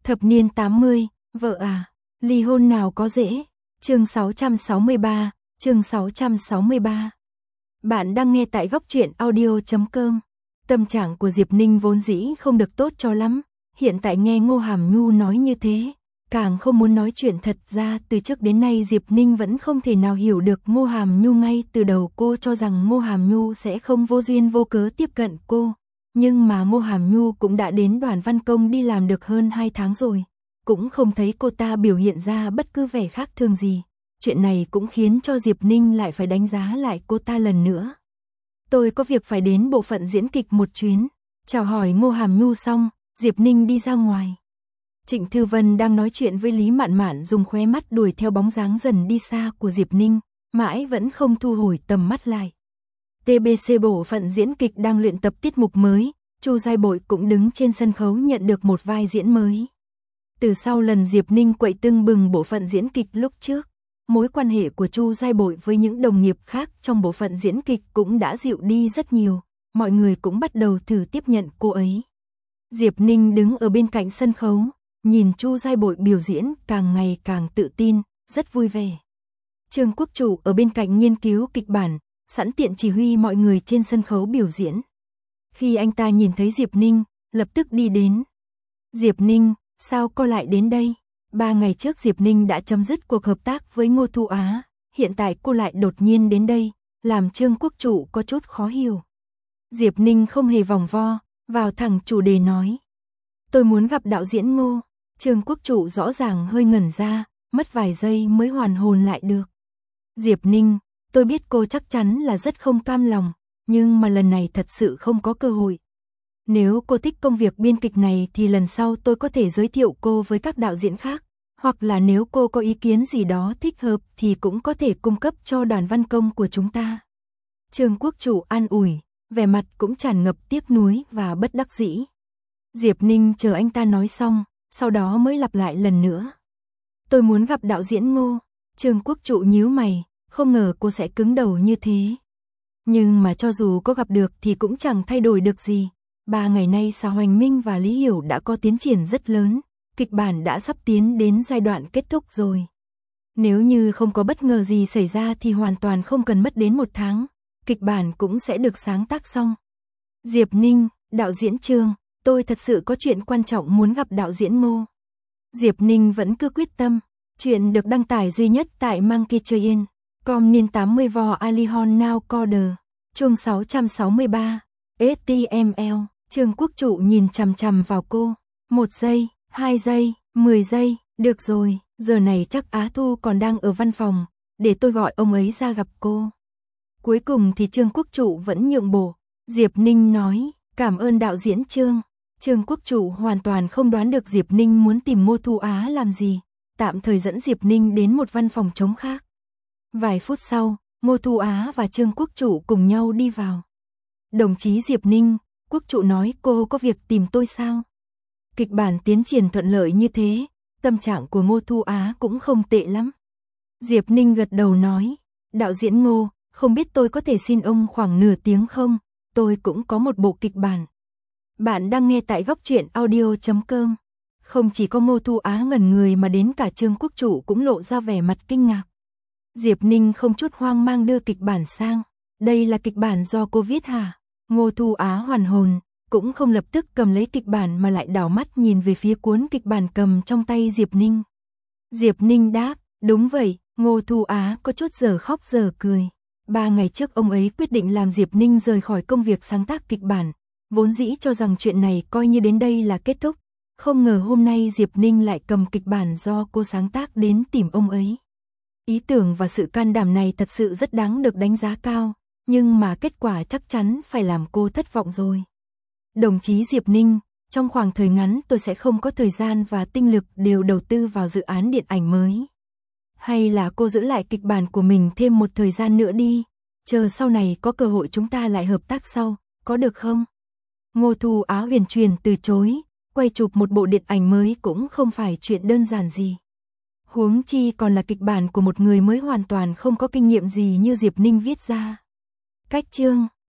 Thập niên 80, vợ à, ly hôn nào có dễ. Chương 663, chương 663. Bạn đang nghe tại góc truyện audio.com. Tâm trạng của Diệp Ninh vốn dĩ không được tốt cho lắm, hiện tại nghe Ngô Hàm Nhu nói như thế, càng không muốn nói chuyện. Thật ra từ trước đến nay Diệp Ninh vẫn không thể nào hiểu được Ngô Hàm Nhu. Ngay từ đầu cô cho rằng Ngô Hàm Nhu sẽ không vô duyên vô cớ tiếp cận cô, nhưng mà Ngô Hàm Nhu cũng đã đến Đoàn Văn Công đi làm được hơn 2 tháng rồi, cũng không thấy cô ta biểu hiện ra bất cứ vẻ khác thường gì. Chuyện này cũng khiến cho Diệp Ninh lại phải đánh giá lại cô ta lần nữa. Tôi có việc phải đến bộ phận diễn kịch một chuyến. Chào hỏi Ngô Hàm Nhu xong, Diệp Ninh đi ra ngoài. Trịnh Thư Vân đang nói chuyện với Lý Mạn Mạn, dùng khóe mắt đuổi theo bóng dáng dần đi xa của Diệp Ninh, mãi vẫn không thu hồi tầm mắt lại. TBC bộ phận diễn kịch đang luyện tập tiết mục mới, Chu Giai Bội cũng đứng trên sân khấu nhận được một vai diễn mới. Từ sau lần Diệp Ninh quậy tưng bừng bộ phận diễn kịch lúc trước, mối quan hệ của Chu Giai Bội với những đồng nghiệp khác trong bộ phận diễn kịch cũng đã dịu đi rất nhiều, mọi người cũng bắt đầu thử tiếp nhận cô ấy. Diệp Ninh đứng ở bên cạnh sân khấu, nhìn Chu Giai Bội biểu diễn càng ngày càng tự tin, rất vui vẻ. Trương Quốc Chủ ở bên cạnh nghiên cứu kịch bản, sẵn tiện chỉ huy mọi người trên sân khấu biểu diễn. Khi anh ta nhìn thấy Diệp Ninh, lập tức đi đến. Diệp Ninh, sao cô lại đến đây? 3 ngày trước Diệp Ninh đã chấm dứt cuộc hợp tác với Ngô Thu Á, hiện tại cô lại đột nhiên đến đây, làm Trương Quốc Chủ có chút khó hiểu. Diệp Ninh không hề vòng vo, vào thẳng chủ đề nói. Tôi muốn gặp đạo diễn Ngô. Trương Quốc Chủ rõ ràng hơi ngẩn ra, mất vài giây mới hoàn hồn lại được. Diệp Ninh, tôi biết cô chắc chắn là rất không cam lòng, nhưng mà lần này thật sự không có cơ hội. Nếu cô thích công việc biên kịch này thì lần sau tôi có thể giới thiệu cô với các đạo diễn khác, hoặc là nếu cô có ý kiến gì đó thích hợp thì cũng có thể cung cấp cho Đoàn Văn Công của chúng ta. Trương Quốc Chủ an ủi, vẻ mặt cũng tràn ngập tiếc nuối và bất đắc dĩ. Diệp Ninh chờ anh ta nói xong, sau đó mới lặp lại lần nữa. Tôi muốn gặp đạo diễn Ngô. Trương Quốc Chủ nhíu mày, không ngờ cô sẽ cứng đầu như thế. Nhưng mà cho dù có gặp được thì cũng chẳng thay đổi được gì. 3 ngày nay Sở Hoành Minh và Lý Hiểu đã có tiến triển rất lớn, kịch bản đã sắp tiến đến giai đoạn kết thúc rồi. Nếu như không có bất ngờ gì xảy ra thì hoàn toàn không cần mất đến 1 tháng, kịch bản cũng sẽ được sáng tác xong. Diệp Ninh, đạo diễn Trương, tôi thật sự có chuyện quan trọng muốn gặp đạo diễn Ngô. Diệp Ninh vẫn cứ quyết tâm. Chuyện được đăng tải duy nhất tại Monkey.com niên 80 vò Alihon Now Coder. Chương 663. HTML. Trương Quốc Chủ nhìn chằm chằm vào cô. 1 giây, 2 giây, 10 giây. Được rồi, giờ này chắc Á Thu còn đang ở văn phòng, để tôi gọi ông ấy ra gặp cô. Cuối cùng thì Trương Quốc Chủ vẫn nhượng bộ. Diệp Ninh nói, cảm ơn đạo diễn Trương. Trương Quốc Chủ hoàn toàn không đoán được Diệp Ninh muốn tìm Ngô Thu Á làm gì, tạm thời dẫn Diệp Ninh đến một văn phòng trống khác. Vài phút sau, Ngô Thu Á và Trương Quốc Chủ cùng nhau đi vào. Đồng chí Diệp Ninh, Quốc Chủ nói cô có việc tìm tôi sao? Kịch bản tiến triển thuận lợi như thế, tâm trạng của Ngô Thu Á cũng không tệ lắm. Diệp Ninh gật đầu nói, đạo diễn Ngô, không biết tôi có thể xin ông khoảng nửa tiếng không? Tôi cũng có một bộ kịch bản. Bạn đang nghe tại góc truyện audio.com. Không chỉ có Ngô Thu Á ngẩn người mà đến cả Trương Quốc Chủ cũng lộ ra vẻ mặt kinh ngạc. Diệp Ninh không chút hoang mang đưa kịch bản sang. Đây là kịch bản do cô viết hả? Ngô Thu Á hoàn hồn, cũng không lập tức cầm lấy kịch bản mà lại đảo mắt nhìn về phía cuốn kịch bản cầm trong tay Diệp Ninh. Diệp Ninh đáp, đúng vậy. Ngô Thu Á có chút giờ khóc giờ cười. 3 ngày trước ông ấy quyết định làm Diệp Ninh rời khỏi công việc sáng tác kịch bản, vốn dĩ cho rằng chuyện này coi như đến đây là kết thúc. Không ngờ hôm nay Diệp Ninh lại cầm kịch bản do cô sáng tác đến tìm ông ấy. Ý tưởng và sự can đảm này thật sự rất đáng được đánh giá cao, nhưng mà kết quả chắc chắn phải làm cô thất vọng rồi. Đồng chí Diệp Ninh, trong khoảng thời ngắn tôi sẽ không có thời gian và tinh lực đều đầu tư vào dự án điện ảnh mới. Hay là cô giữ lại kịch bản của mình thêm một thời gian nữa đi, chờ sau này có cơ hội chúng ta lại hợp tác sau, có được không? Ngô Thu Á huyền truyền từ chối, quay chụp một bộ điện ảnh mới cũng không phải chuyện đơn giản gì. Huống chi còn là kịch bản của một người mới hoàn toàn không có kinh nghiệm gì như Diệp Ninh viết ra. Cách chương